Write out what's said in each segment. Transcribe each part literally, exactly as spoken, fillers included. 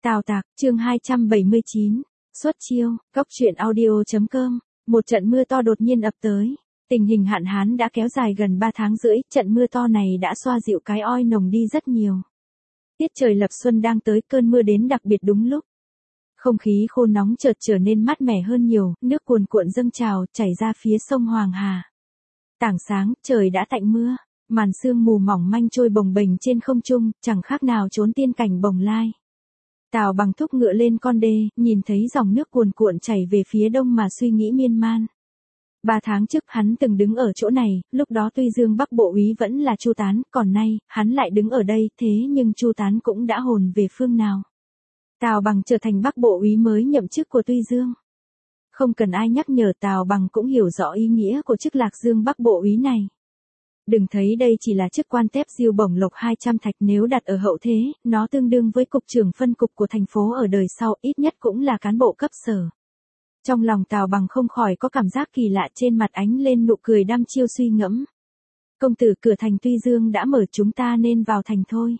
Tào Tạc, chương hai trăm bảy mươi chín, xuất chiêu, góc truyện audio chấm com, một trận mưa to đột nhiên ập tới. Tình hình hạn hán đã kéo dài gần ba tháng rưỡi, trận mưa to này đã xoa dịu cái oi nồng đi rất nhiều. Tiết trời lập xuân đang tới, cơn mưa đến đặc biệt đúng lúc. Không khí khô nóng chợt trở nên mát mẻ hơn nhiều, nước cuồn cuộn dâng trào, chảy ra phía sông Hoàng Hà. Tảng sáng, trời đã tạnh mưa, màn sương mù mỏng manh trôi bồng bềnh trên không trung, chẳng khác nào trốn tiên cảnh bồng lai. Tào Bằng thúc ngựa lên con đê, nhìn thấy dòng nước cuồn cuộn chảy về phía đông mà suy nghĩ miên man. Ba tháng trước hắn từng đứng ở chỗ này, lúc đó tuy Dương Bắc Bộ úy vẫn là Chu Tán, còn nay, hắn lại đứng ở đây, thế nhưng Chu Tán cũng đã hồn về phương nào. Tào Bằng trở thành Bắc Bộ úy mới nhậm chức của Tuy Dương. Không cần ai nhắc nhở, Tào Bằng cũng hiểu rõ ý nghĩa của chức Lạc Dương Bắc Bộ úy này. Đừng thấy đây chỉ là chức quan tép diêu bổng lộc hai trăm thạch, nếu đặt ở hậu thế, nó tương đương với cục trưởng phân cục của thành phố ở đời sau, ít nhất cũng là cán bộ cấp sở. Trong lòng Tào Bằng không khỏi có cảm giác kỳ lạ, trên mặt ánh lên nụ cười đăm chiêu suy ngẫm. Công tử, cửa thành Tuy Dương đã mở, chúng ta nên vào thành thôi.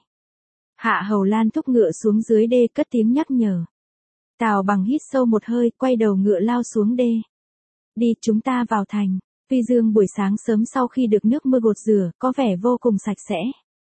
Hạ Hầu Lan thúc ngựa xuống dưới đê cất tiếng nhắc nhở. Tào Bằng hít sâu một hơi, quay đầu ngựa lao xuống đê. Đi, chúng ta vào thành. Tuy Dương buổi sáng sớm sau khi được nước mưa gột rửa, có vẻ vô cùng sạch sẽ.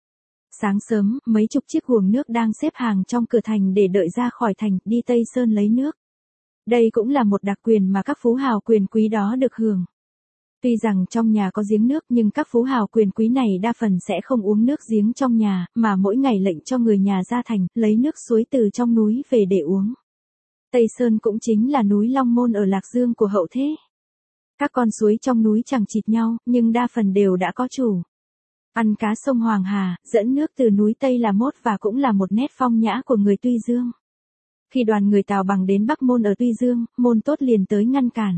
Sáng sớm, mấy chục chiếc guồng nước đang xếp hàng trong cửa thành để đợi ra khỏi thành, đi Tây Sơn lấy nước. Đây cũng là một đặc quyền mà các phú hào quyền quý đó được hưởng. Tuy rằng trong nhà có giếng nước nhưng các phú hào quyền quý này đa phần sẽ không uống nước giếng trong nhà, mà mỗi ngày lệnh cho người nhà ra thành, lấy nước suối từ trong núi về để uống. Tây Sơn cũng chính là núi Long Môn ở Lạc Dương của hậu thế. Các con suối trong núi chẳng chịt nhau, nhưng đa phần đều đã có chủ. Ăn cá sông Hoàng Hà, dẫn nước từ núi Tây là mốt và cũng là một nét phong nhã của người Tuy Dương. Khi đoàn người Tào Bằng đến Bắc Môn ở Tuy Dương, Môn Tốt liền tới ngăn cản.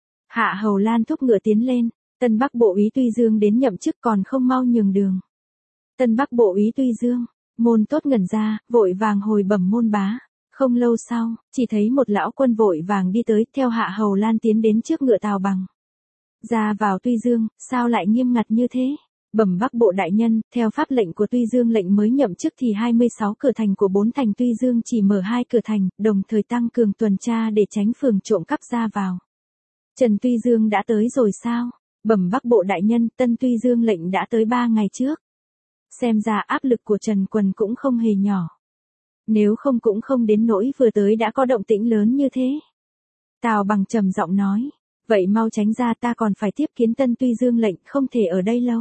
Hạ Hầu Lan thúc ngựa tiến lên, Tân Bắc Bộ úy Tuy Dương đến nhậm chức còn không mau nhường đường. Tân Bắc Bộ úy Tuy Dương, Môn Tốt ngẩn ra, vội vàng hồi bẩm Môn bá. Không lâu sau, chỉ thấy một lão quân vội vàng đi tới, theo Hạ Hầu Lan tiến đến trước ngựa Tào Bằng. Ra vào Tuy Dương, sao lại nghiêm ngặt như thế? Bẩm Bắc Bộ đại nhân, theo pháp lệnh của Tuy Dương lệnh mới nhậm chức thì hai mươi sáu cửa thành của bốn thành Tuy Dương chỉ mở hai cửa thành, đồng thời tăng cường tuần tra để tránh phường trộm cắp ra vào. Trần Tuy Dương đã tới rồi sao? Bẩm Bắc Bộ đại nhân, Tân Tuy Dương lệnh đã tới ba ngày trước. Xem ra áp lực của Trần Quần cũng không hề nhỏ. Nếu không cũng không đến nỗi vừa tới đã có động tĩnh lớn như thế. Tào Bằng trầm giọng nói, vậy mau tránh ra, ta còn phải tiếp kiến Tân Tuy Dương lệnh, không thể ở đây lâu.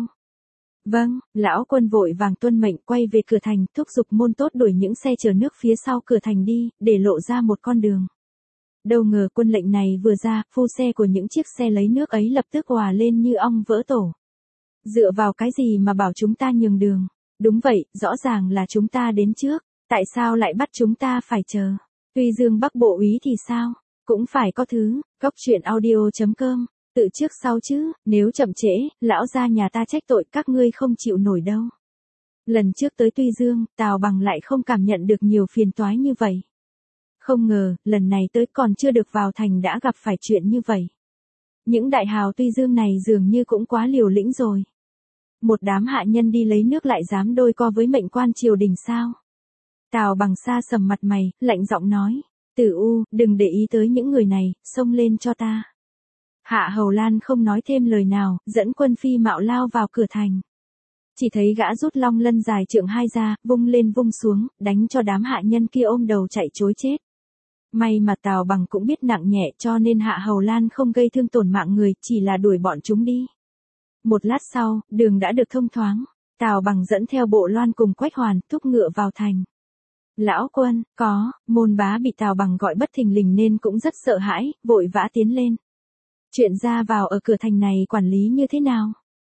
Vâng, lão quân vội vàng tuân mệnh, quay về cửa thành, thúc giục Môn Tốt đuổi những xe chở nước phía sau cửa thành đi, để lộ ra một con đường. Đâu ngờ quân lệnh này vừa ra, phu xe của những chiếc xe lấy nước ấy lập tức òa lên như ong vỡ tổ. Dựa vào cái gì mà bảo chúng ta nhường đường? Đúng vậy, rõ ràng là chúng ta đến trước. Tại sao lại bắt chúng ta phải chờ? Tuy Dương Bắc Bộ úy thì sao? Cũng phải có thứ. Góc truyện audio chấm com, tự trước sau chứ, nếu chậm trễ, lão gia nhà ta trách tội, các ngươi không chịu nổi đâu. Lần trước tới Tuy Dương, Tào Bằng lại không cảm nhận được nhiều phiền toái như vậy. Không ngờ, lần này tới còn chưa được vào thành đã gặp phải chuyện như vậy. Những đại hào Tuy Dương này dường như cũng quá liều lĩnh rồi. Một đám hạ nhân đi lấy nước lại dám đôi co với mệnh quan triều đình sao? Tào Bằng xa sầm mặt mày, lạnh giọng nói, Tử U, đừng để ý tới những người này, xông lên cho ta. Hạ Hầu Lan không nói thêm lời nào, dẫn quân phi mạo lao vào cửa thành. Chỉ thấy gã rút long lân dài trượng hai ra, vung lên vung xuống, đánh cho đám hạ nhân kia ôm đầu chạy trối chết. May mà Tào Bằng cũng biết nặng nhẹ, cho nên Hạ Hầu Lan không gây thương tổn mạng người, chỉ là đuổi bọn chúng đi. Một lát sau, đường đã được thông thoáng. Tào Bằng dẫn theo Bộ Loan cùng Quách Hoàn, thúc ngựa vào thành. Lão quân, có, Môn bá bị Tào Bằng gọi bất thình lình nên cũng rất sợ hãi, vội vã tiến lên. Chuyện ra vào ở cửa thành này quản lý như thế nào?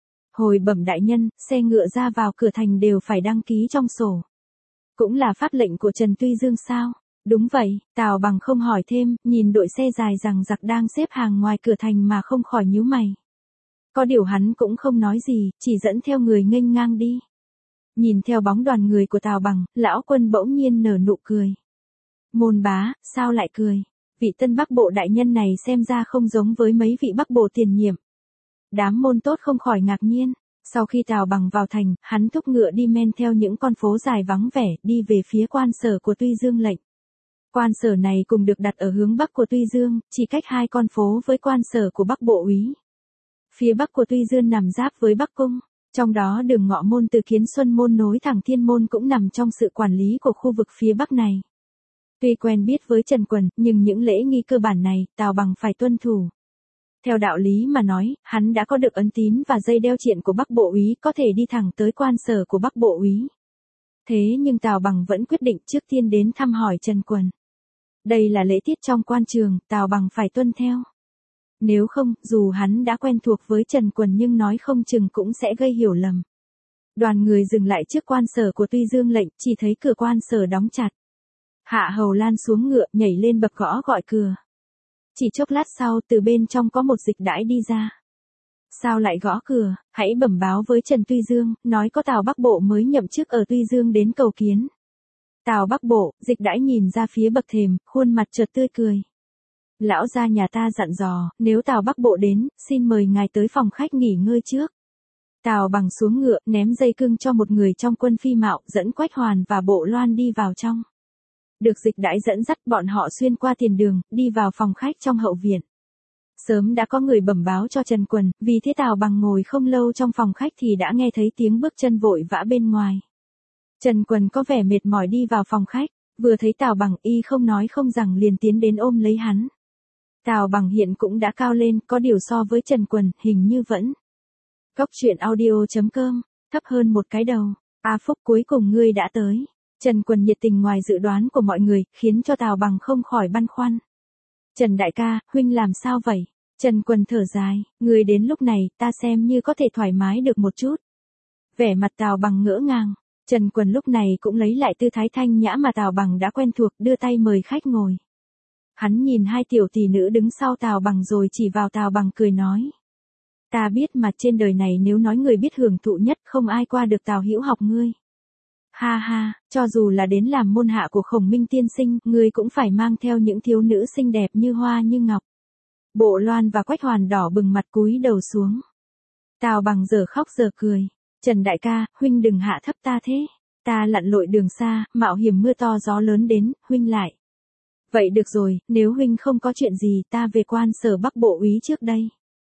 Hồi bẩm đại nhân, xe ngựa ra vào cửa thành đều phải đăng ký trong sổ. Cũng là pháp lệnh của Trần Tuy Dương sao? Đúng vậy, Tào Bằng không hỏi thêm, nhìn đội xe dài rằng giặc đang xếp hàng ngoài cửa thành mà không khỏi nhíu mày. Có điều hắn cũng không nói gì, chỉ dẫn theo người nghênh ngang đi. Nhìn theo bóng đoàn người của Tào Bằng, lão quân bỗng nhiên nở nụ cười. Môn bá, sao lại cười? Vị Tân Bắc Bộ đại nhân này xem ra không giống với mấy vị Bắc Bộ tiền nhiệm. Đám Môn Tốt không khỏi ngạc nhiên. Sau khi Tào Bằng vào thành, hắn thúc ngựa đi men theo những con phố dài vắng vẻ, đi về phía quan sở của Tuy Dương lệnh. Quan sở này cùng được đặt ở hướng bắc của Tuy Dương, chỉ cách hai con phố với quan sở của Bắc Bộ úy. Phía bắc của Tuy Dương nằm giáp với Bắc Cung, trong đó đường Ngọ Môn từ Kiến Xuân Môn nối thẳng Thiên Môn cũng nằm trong sự quản lý của khu vực phía bắc này. Tuy quen biết với Trần Quần, nhưng những lễ nghi cơ bản này, Tào Bằng phải tuân thủ. Theo đạo lý mà nói, hắn đã có được ấn tín và dây đeo triện của Bắc Bộ úy, có thể đi thẳng tới quan sở của Bắc Bộ úy. Thế nhưng Tào Bằng vẫn quyết định trước tiên đến thăm hỏi Trần Quần. Đây là lễ tiết trong quan trường, Tào Bằng phải tuân theo. Nếu không, dù hắn đã quen thuộc với Trần Quần nhưng nói không chừng cũng sẽ gây hiểu lầm. Đoàn người dừng lại trước quan sở của Tuy Dương lệnh, chỉ thấy cửa quan sở đóng chặt. Hạ Hầu Lan xuống ngựa, nhảy lên bậc gõ gọi cửa. Chỉ chốc lát sau, từ bên trong có một dịch đãi đi ra. Sao lại gõ cửa, hãy bẩm báo với Trần Tuy Dương, nói có Tào Bắc Bộ mới nhậm chức ở Tuy Dương đến cầu kiến. Tào Bắc Bộ, dịch đãi nhìn ra phía bậc thềm, khuôn mặt chợt tươi cười. Lão gia nhà ta dặn dò, nếu Tào Bắc Bộ đến, xin mời ngài tới phòng khách nghỉ ngơi trước. Tào Bằng xuống ngựa, ném dây cương cho một người trong quân phi mạo, dẫn Quách Hoàn và Bộ Loan đi vào trong. Được dịch đãi dẫn dắt, bọn họ xuyên qua tiền đường, đi vào phòng khách trong hậu viện. Sớm đã có người bẩm báo cho Trần Quần, vì thế Tào Bằng ngồi không lâu trong phòng khách thì đã nghe thấy tiếng bước chân vội vã bên ngoài. Trần Quần có vẻ mệt mỏi đi vào phòng khách, vừa thấy Tào Bằng y không nói không rằng liền tiến đến ôm lấy hắn. Tào Bằng hiện cũng đã cao lên, có điều so với Trần Quần, hình như vẫn. Góc truyện audio chấm com, thấp hơn một cái đầu. A Phúc, cuối cùng ngươi đã tới. Trần Quần nhiệt tình ngoài dự đoán của mọi người, khiến cho Tào Bằng không khỏi băn khoăn. Trần đại ca, huynh làm sao vậy? Trần Quần thở dài, ngươi đến lúc này, ta xem như có thể thoải mái được một chút. Vẻ mặt Tào Bằng ngỡ ngàng. Trần Quần lúc này cũng lấy lại tư thái thanh nhã mà Tào Bằng đã quen thuộc, đưa tay mời khách ngồi. Hắn nhìn hai tiểu tỷ nữ đứng sau Tào Bằng rồi chỉ vào Tào Bằng cười nói. Ta biết mà trên đời này nếu nói người biết hưởng thụ nhất không ai qua được Tào Hữu Học ngươi. Ha ha, cho dù là đến làm môn hạ của Khổng Minh tiên sinh, ngươi cũng phải mang theo những thiếu nữ xinh đẹp như hoa như ngọc. Bộ Loan và Quách Hoàn đỏ bừng mặt cúi đầu xuống. Tào Bằng giờ khóc giờ cười. Trần đại ca, huynh đừng hạ thấp ta thế. Ta lặn lội đường xa, mạo hiểm mưa to gió lớn đến, huynh lại. Vậy được rồi, nếu huynh không có chuyện gì, ta về quan sở Bắc Bộ úy trước đây.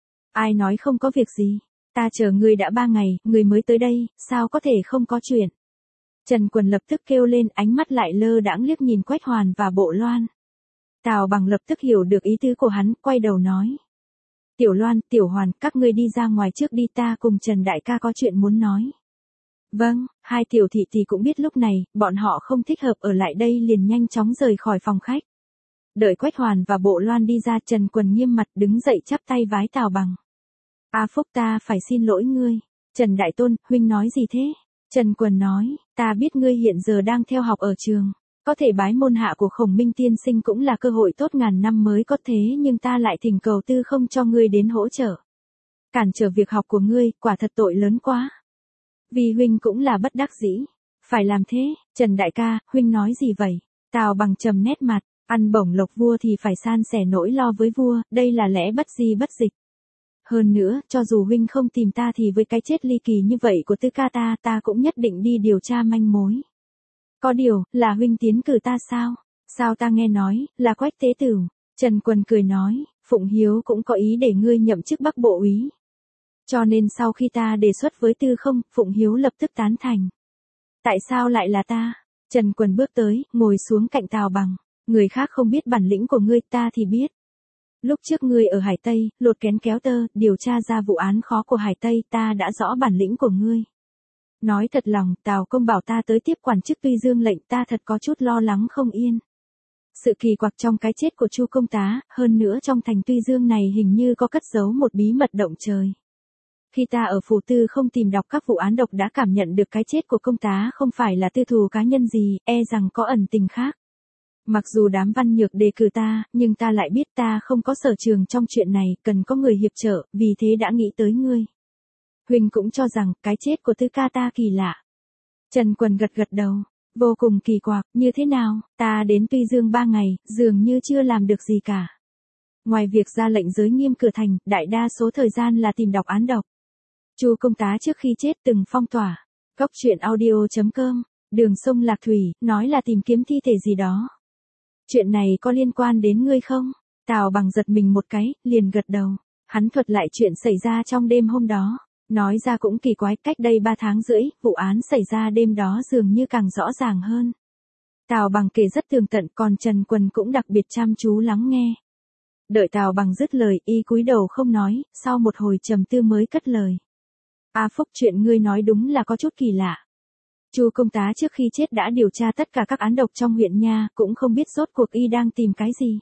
Ai nói không có việc gì, ta chờ ngươi đã ba ngày, ngươi mới tới đây, sao có thể không có chuyện. Trần Quần lập tức kêu lên, ánh mắt lại lơ đãng liếc nhìn Quách Hoàn và Bộ Loan. Tào Bằng lập tức hiểu được ý tứ của hắn, quay đầu nói. Tiểu Loan, Tiểu Hoàn, các ngươi đi ra ngoài trước đi, ta cùng Trần đại ca có chuyện muốn nói. Vâng, hai tiểu thị thì cũng biết lúc này, bọn họ không thích hợp ở lại đây liền nhanh chóng rời khỏi phòng khách. Đợi Quách Hoàn và Bộ Loan đi ra, Trần Quần nghiêm mặt đứng dậy chắp tay vái Tào Bằng. A Phúc, ta phải xin lỗi ngươi. Trần đại tôn, huynh nói gì thế? Trần Quần nói, ta biết ngươi hiện giờ đang theo học ở trường. Có thể bái môn hạ của Khổng Minh tiên sinh cũng là cơ hội tốt ngàn năm mới có, thế nhưng ta lại thỉnh cầu tư không cho ngươi đến hỗ trợ. Cản trở việc học của ngươi, quả thật tội lớn quá. Vì huynh cũng là bất đắc dĩ. Phải làm thế, Trần đại ca, huynh nói gì vậy? Tào Bằng trầm nét mặt, ăn bổng lộc vua thì phải san sẻ nỗi lo với vua, đây là lẽ bất di bất dịch. Hơn nữa, cho dù huynh không tìm ta thì với cái chết ly kỳ như vậy của tư ca ta, ta cũng nhất định đi điều tra manh mối. Có điều, là huynh tiến cử ta sao? Sao ta nghe nói, là Quách tế tử. Trần Quần cười nói, Phụng Hiếu cũng có ý để ngươi nhậm chức Bắc Bộ úy. Cho nên sau khi ta đề xuất với tư không, Phụng Hiếu lập tức tán thành. Tại sao lại là ta? Trần Quần bước tới, ngồi xuống cạnh Tào Bằng. Người khác không biết bản lĩnh của ngươi, ta thì biết. Lúc trước ngươi ở Hải Tây, lột kén kéo tơ, điều tra ra vụ án khó của Hải Tây, ta đã rõ bản lĩnh của ngươi. Nói thật lòng, Tào công bảo ta tới tiếp quản chức Tuy Dương lệnh, ta thật có chút lo lắng không yên. Sự kỳ quặc trong cái chết của Chu công tá, hơn nữa trong thành Tuy Dương này hình như có cất giấu một bí mật động trời. Khi ta ở phủ tư không tìm đọc các vụ án độc đã cảm nhận được cái chết của công tá không phải là tư thù cá nhân gì, e rằng có ẩn tình khác. Mặc dù đám văn nhược đề cử ta, nhưng ta lại biết ta không có sở trường trong chuyện này, cần có người hiệp trợ, vì thế đã nghĩ tới ngươi. Huynh cũng cho rằng cái chết của tư ca ta kỳ lạ. Trần Quần gật gật đầu, vô cùng kỳ quặc, như thế nào, ta đến Tuy Dương ba ngày, dường như chưa làm được gì cả. Ngoài việc ra lệnh giới nghiêm cửa thành, đại đa số thời gian là tìm đọc án độc. Chu công tá trước khi chết từng phong tỏa. Góc truyện audio chấm com, đường sông Lạc Thủy, nói là tìm kiếm thi thể gì đó. Chuyện này có liên quan đến ngươi không? Tào Bằng giật mình một cái, liền gật đầu. Hắn thuật lại chuyện xảy ra trong đêm hôm đó. Nói ra cũng kỳ quái, cách đây ba tháng rưỡi, vụ án xảy ra đêm đó dường như càng rõ ràng hơn. Tào Bằng kể rất tường tận, còn Trần Quần cũng đặc biệt chăm chú lắng nghe. Đợi Tào Bằng dứt lời, y cúi đầu không nói, sau một hồi trầm tư mới cất lời. A Phúc, chuyện ngươi nói đúng là có chút kỳ lạ. Chu công tá trước khi chết đã điều tra tất cả các án độc trong huyện nha, cũng không biết rốt cuộc y đang tìm cái gì.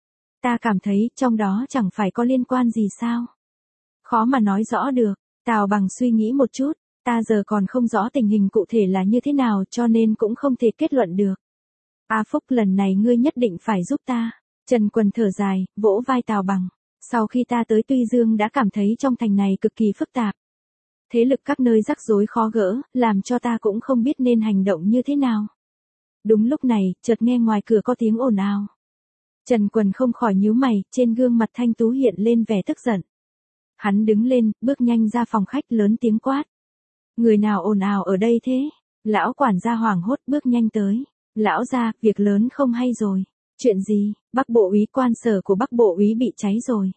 Ta cảm thấy trong đó chẳng phải có liên quan gì sao? Khó mà nói rõ được. Tào Bằng suy nghĩ một chút, ta giờ còn không rõ tình hình cụ thể là như thế nào cho nên cũng không thể kết luận được. A Phúc, lần này ngươi nhất định phải giúp ta. Trần Quần thở dài, vỗ vai Tào Bằng. Sau khi ta tới Tuy Dương đã cảm thấy trong thành này cực kỳ phức tạp. Thế lực các nơi rắc rối khó gỡ, làm cho ta cũng không biết nên hành động như thế nào. Đúng lúc này, chợt nghe ngoài cửa có tiếng ồn ào. Trần Quần không khỏi nhíu mày, trên gương mặt thanh tú hiện lên vẻ tức giận. Hắn đứng lên, bước nhanh ra phòng khách lớn tiếng quát. Người nào ồn ào ở đây thế? Lão quản gia hoảng hốt bước nhanh tới. Lão gia, việc lớn không hay rồi. Chuyện gì? Bắc Bộ úy quan sở của Bắc Bộ úy bị cháy rồi.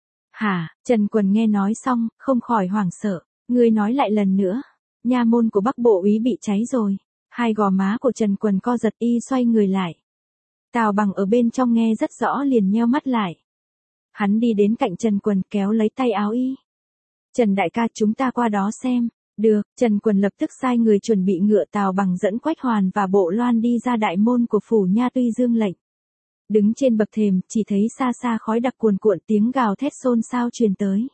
Hả? Trần Quần nghe nói xong, không khỏi hoảng sợ. Ngươi nói lại lần nữa. Nha môn của Bắc Bộ úy bị cháy rồi. Hai gò má của Trần Quần co giật, y xoay người lại. Tào Bằng ở bên trong nghe rất rõ liền nheo mắt lại. Hắn đi đến cạnh Trần Quần kéo lấy tay áo y. Trần đại ca, chúng ta qua đó xem. Được, Trần Quần lập tức sai người chuẩn bị ngựa. Tào Bằng dẫn Quách Hoàn và Bộ Loan đi ra đại môn của phủ nha Tuy Dương lệnh. Đứng trên bậc thềm, chỉ thấy xa xa khói đặc cuồn cuộn, tiếng gào thét xôn xao truyền tới.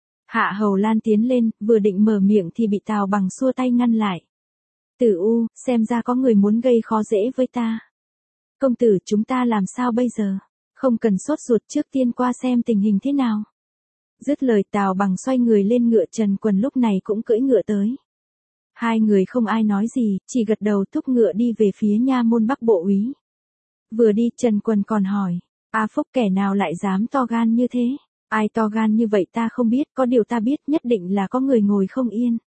Hạ Hầu Lan tiến lên, vừa định mở miệng thì bị Tào Bằng xua tay ngăn lại. Tử U, xem ra có người muốn gây khó dễ với ta. Công tử, chúng ta làm sao bây giờ? Không cần sốt ruột, trước tiên qua xem tình hình thế nào. Dứt lời, Tào Bằng xoay người lên ngựa. Trần Quần lúc này cũng cưỡi ngựa tới. Hai người không ai nói gì, chỉ gật đầu thúc ngựa đi về phía nha môn Bắc Bộ úy. Vừa đi, Trần Quần còn hỏi. A Phúc, kẻ nào lại dám to gan như thế? Ai to gan như vậy ta không biết, có điều ta biết nhất định là có người ngồi không yên.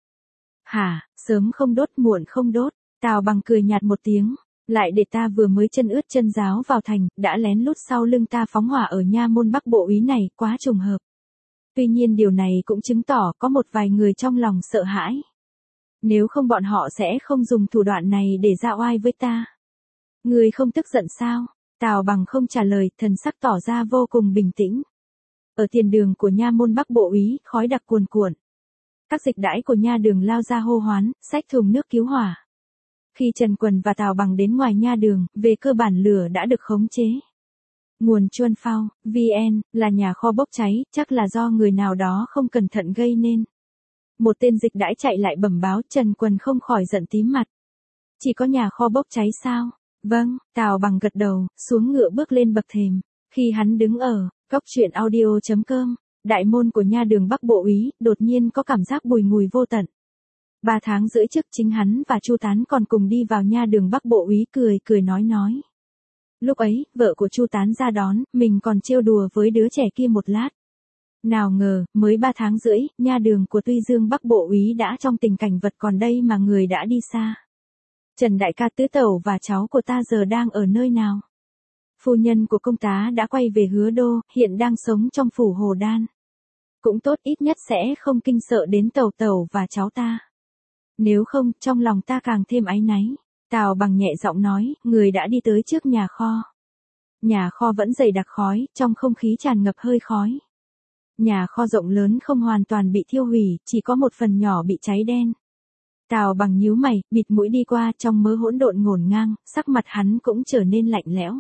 Hả, sớm không đốt muộn không đốt. Tào Bằng cười nhạt một tiếng. Lại để ta vừa mới chân ướt chân ráo vào thành, đã lén lút sau lưng ta phóng hỏa ở nha môn Bắc Bộ úy này, quá trùng hợp. Tuy nhiên điều này cũng chứng tỏ có một vài người trong lòng sợ hãi. Nếu không bọn họ sẽ không dùng thủ đoạn này để ra oai với ta. Người không tức giận sao? Tào Bằng không trả lời, thần sắc tỏ ra vô cùng bình tĩnh. Ở tiền đường của nha môn Bắc Bộ úy, khói đặc cuồn cuộn. Các dịch đãi của nha đường lao ra hô hoán, xách thùng nước cứu hỏa. Khi Trần Quần và Tào Bằng đến ngoài nha đường, về cơ bản lửa đã được khống chế. Nguồn Chuân Phao, vê en, là nhà kho bốc cháy, chắc là do người nào đó không cẩn thận gây nên. Một tên dịch đãi chạy lại bẩm báo, Trần Quần không khỏi giận tím mặt. Chỉ có nhà kho bốc cháy sao? Vâng, Tào Bằng gật đầu, xuống ngựa bước lên bậc thềm. Khi hắn đứng ở góc truyện audio chấm com, đại môn của nha đường Bắc Bộ úy, đột nhiên có cảm giác bùi ngùi vô tận. Ba tháng rưỡi trước chính hắn và Chu Tán còn cùng đi vào nha đường Bắc Bộ úy, cười cười nói nói. Lúc ấy, vợ của Chu Tán ra đón, mình còn trêu đùa với đứa trẻ kia một lát. Nào ngờ, mới ba tháng rưỡi, nha đường của Tuy Dương Bắc Bộ úy đã trong tình cảnh vật còn đây mà người đã đi xa. Trần đại ca, tứ tẩu và cháu của ta giờ đang ở nơi nào? Phu nhân của công tá đã quay về Hứa Đô, hiện đang sống trong phủ Hồ Đan. Cũng tốt, ít nhất sẽ không kinh sợ đến tẩu tẩu và cháu ta. Nếu không, trong lòng ta càng thêm áy náy. Tào Bằng nhẹ giọng nói, người đã đi tới trước nhà kho. Nhà kho vẫn dày đặc khói, trong không khí tràn ngập hơi khói. Nhà kho rộng lớn không hoàn toàn bị thiêu hủy, chỉ có một phần nhỏ bị cháy đen. Tào Bằng nhíu mày, bịt mũi đi qua, trong mớ hỗn độn ngổn ngang, sắc mặt hắn cũng trở nên lạnh lẽo.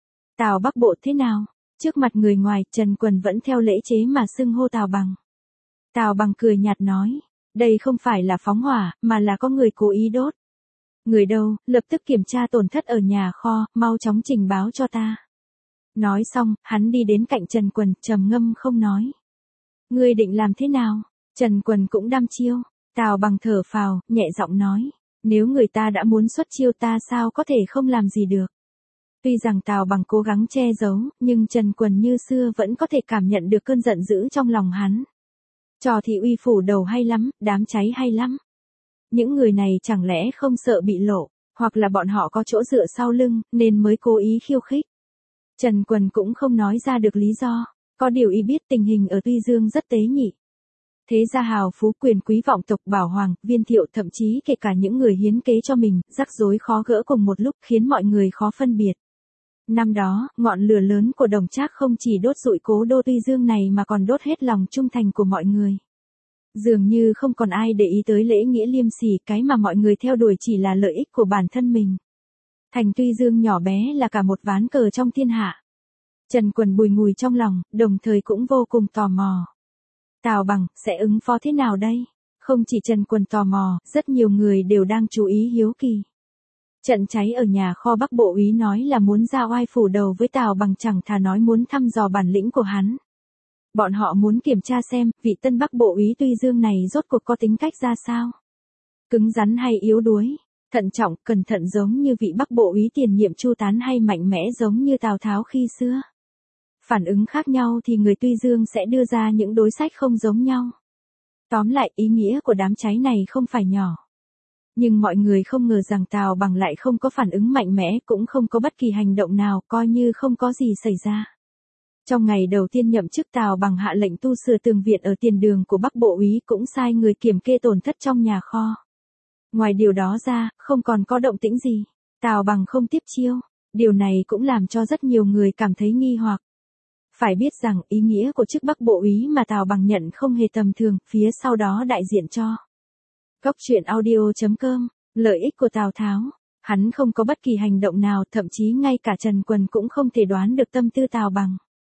Tào Bắc Bộ thế nào? Trước mặt người ngoài, Trần Quần vẫn theo lễ chế mà xưng hô Tào Bằng. Tào Bằng cười nhạt nói, đây không phải là phóng hỏa, mà là có người cố ý đốt. Người đâu, lập tức kiểm tra tổn thất ở nhà kho, mau chóng trình báo cho ta. Nói xong, hắn đi đến cạnh Trần Quần, trầm ngâm không nói. Ngươi định làm thế nào? Trần Quần cũng đăm chiêu. Tào Bằng thở phào, nhẹ giọng nói, nếu người ta đã muốn xuất chiêu ta sao có thể không làm gì được. Tuy rằng Tào Bằng cố gắng che giấu, nhưng Trần Quần như xưa vẫn có thể cảm nhận được cơn giận dữ trong lòng hắn. Trò thì uy phủ đầu hay lắm, đám cháy hay lắm. Những người này chẳng lẽ không sợ bị lộ, hoặc là bọn họ có chỗ dựa sau lưng, nên mới cố ý khiêu khích. Trần Quần cũng không nói ra được lý do, có điều y biết tình hình ở Tuy Dương rất tế nhị. Thế gia hào phú quyền quý vọng tộc Bảo Hoàng, Viên Thiệu thậm chí kể cả những người hiến kế cho mình, rắc rối khó gỡ cùng một lúc khiến mọi người khó phân biệt. Năm đó, ngọn lửa lớn của Đồng Trác không chỉ đốt rụi cố đô Tuy Dương này mà còn đốt hết lòng trung thành của mọi người. Dường như không còn ai để ý tới lễ nghĩa liêm sỉ, cái mà mọi người theo đuổi chỉ là lợi ích của bản thân mình. Thành Tuy Dương nhỏ bé là cả một ván cờ trong thiên hạ. Trần Quần bùi ngùi trong lòng, đồng thời cũng vô cùng tò mò. Tào Bằng sẽ ứng phó thế nào đây? Không chỉ Trần Quần tò mò, rất nhiều người đều đang chú ý hiếu kỳ. Trận cháy ở nhà kho Bắc Bộ úy nói là muốn ra oai phủ đầu với Tào Bằng, chẳng thà nói muốn thăm dò bản lĩnh của hắn. Bọn họ muốn kiểm tra xem, vị tân Bắc Bộ úy Tuy Dương này rốt cuộc có tính cách ra sao? Cứng rắn hay yếu đuối? Thận trọng, cẩn thận giống như vị Bắc Bộ úy tiền nhiệm Chu Tán hay mạnh mẽ giống như Tào Tháo khi xưa? Phản ứng khác nhau thì người Tuy Dương sẽ đưa ra những đối sách không giống nhau. Tóm lại, ý nghĩa của đám cháy này không phải nhỏ. Nhưng mọi người không ngờ rằng Tào Bằng lại không có phản ứng mạnh mẽ, cũng không có bất kỳ hành động nào, coi như không có gì xảy ra. Trong ngày đầu tiên nhậm chức, Tào Bằng hạ lệnh tu sửa tường viện ở tiền đường của Bắc Bộ úy, cũng sai người kiểm kê tổn thất trong nhà kho. Ngoài điều đó ra, không còn có động tĩnh gì. Tào Bằng không tiếp chiêu. Điều này cũng làm cho rất nhiều người cảm thấy nghi hoặc. Phải biết rằng ý nghĩa của chức Bắc Bộ úy mà Tào Bằng nhận không hề tầm thường, phía sau đó đại diện cho Góc truyện audio chấm com, lợi ích của Tào Tháo. Hắn không có bất kỳ hành động nào, thậm chí ngay cả Trần Quần cũng không thể đoán được tâm tư Tào Bằng.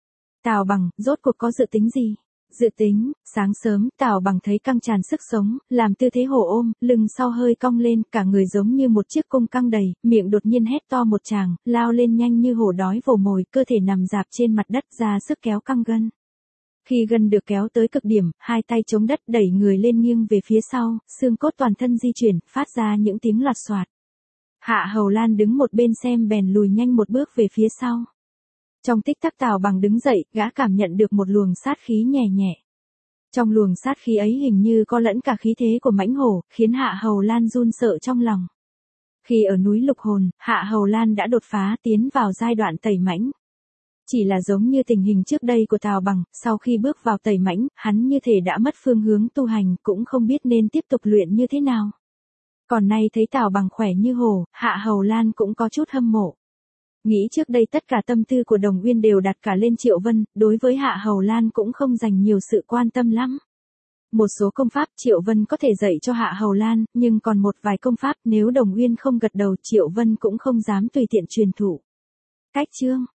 Tào Bằng, rốt cuộc có dự tính gì? Dự tính, sáng sớm, Tào Bằng thấy căng tràn sức sống, làm tư thế hổ ôm, lưng sau hơi cong lên, cả người giống như một chiếc cung căng đầy, miệng đột nhiên hét to một tràng, lao lên nhanh như hổ đói vồ mồi, cơ thể nằm rạp trên mặt đất, ra sức kéo căng gân. Khi gân được kéo tới cực điểm, hai tay chống đất đẩy người lên nghiêng về phía sau, xương cốt toàn thân di chuyển, phát ra những tiếng loạt xoạt. Hạ Hầu Lan đứng một bên xem bèn lùi nhanh một bước về phía sau. Trong tích tắc Tào Bằng đứng dậy, gã cảm nhận được một luồng sát khí nhẹ nhẹ. Trong luồng sát khí ấy hình như có lẫn cả khí thế của mãnh hổ, khiến Hạ Hầu Lan run sợ trong lòng. Khi ở núi Lục Hồn, Hạ Hầu Lan đã đột phá tiến vào giai đoạn tẩy mãnh. Chỉ là giống như tình hình trước đây của Tào Bằng, sau khi bước vào tẩy mãnh, hắn như thể đã mất phương hướng tu hành, cũng không biết nên tiếp tục luyện như thế nào. Còn nay thấy Tào Bằng khỏe như hổ, Hạ Hầu Lan cũng có chút hâm mộ. Nghĩ trước đây tất cả tâm tư của Đồng Uyên đều đặt cả lên Triệu Vân, đối với Hạ Hầu Lan cũng không dành nhiều sự quan tâm lắm. Một số công pháp Triệu Vân có thể dạy cho Hạ Hầu Lan, nhưng còn một vài công pháp nếu Đồng Uyên không gật đầu Triệu Vân cũng không dám tùy tiện truyền thụ. Cách chương